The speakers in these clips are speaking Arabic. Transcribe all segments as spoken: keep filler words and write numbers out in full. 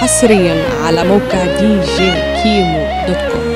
حصريا على موقع دي جي كيمو دوت كوم.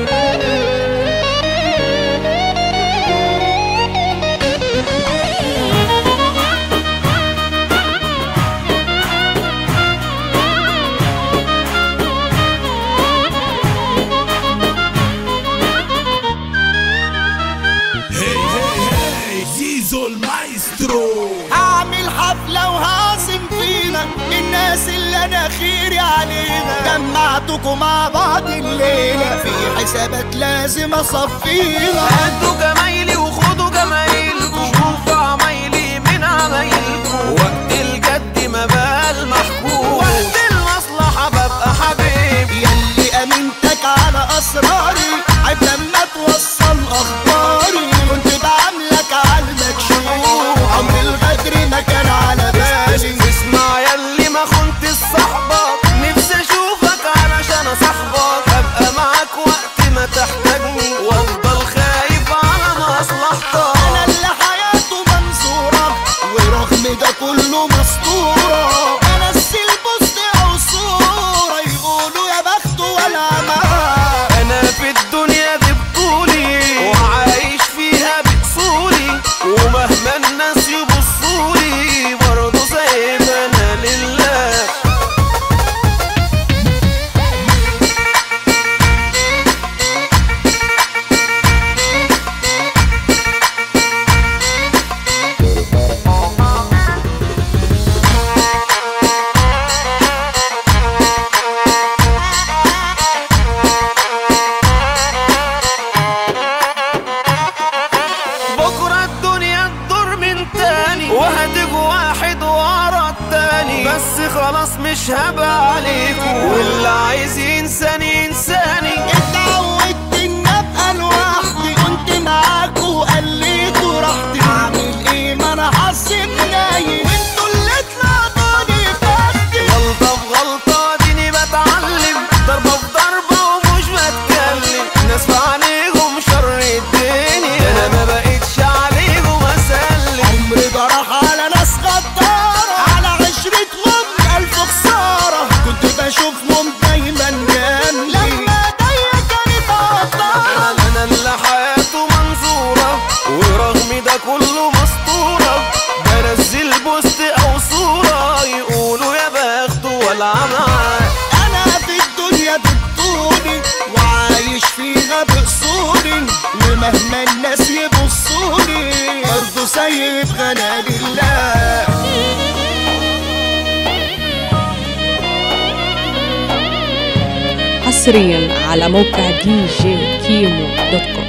هعمل حفلة وهعزم فينا الناس اللي انا خيري علينا، جمعتكم مع بعض الليلة في حسابات لازم اصفيها. هاتوا جمايلي وخدوا جمايلكم، شوفوا عمايلي من عمايلكم، وقت الجد ما بقى المحبوب، وقت المصلحة ببقى حبيب. ياللي امنتك على اسراري عيب لما توصل اخباري، كنت بعاملك على المكشوف عمر الغدر ما كان على بالي. اسمع ياللي ما خنت صاحبك، نفسي اشوفك علشان اصاحبك، ابقى معاك وقت ما تحتاجني وافضل خايف على مصلحتك. انا اللي حياته منصورة ورغم ده كله مسطورة، انزل بوست او صورة يقولوا يا بخته ولا معاه. انا في الدنيا دي بطولي وعايش فيها بأصولي، ومهما الناس يبصولي برضه سايب انا لله. وهتيجي واحد ورا التاني، بس خلاص مش هبقى عليكم، واللي عايز ينساني ينساني. اتعودت اني ابقى لوحدي، كنت معاكوا وقليتوا راحتي، اعمل ايه ما انا حظي منايم وانتوا اللي طلعتوني فاتي. غلطة في غلطة ديني بتعلم، ضربة في ضربة ومش بتكلم، ناس في عينيهم شر الدنيا، انا ما بقتش عليهم اسلم. عمري جرح على ناس غدارة، على عشرتهم الف خسارة، كنت بشوفهم دايما جنبي لما ايديا كانت عطارة. انا اللي حياته منظورة ورغم ده كله مسطورة، بنزل بوست او صورة يقولوا يا بخته ولا معاه. انا في الدنيا بطولي وعايش فيها بأصولي، ومهما الناس يبصولي برضه سايب غنى لله. حصريا على موقع دي جي كيمو دوت كوم.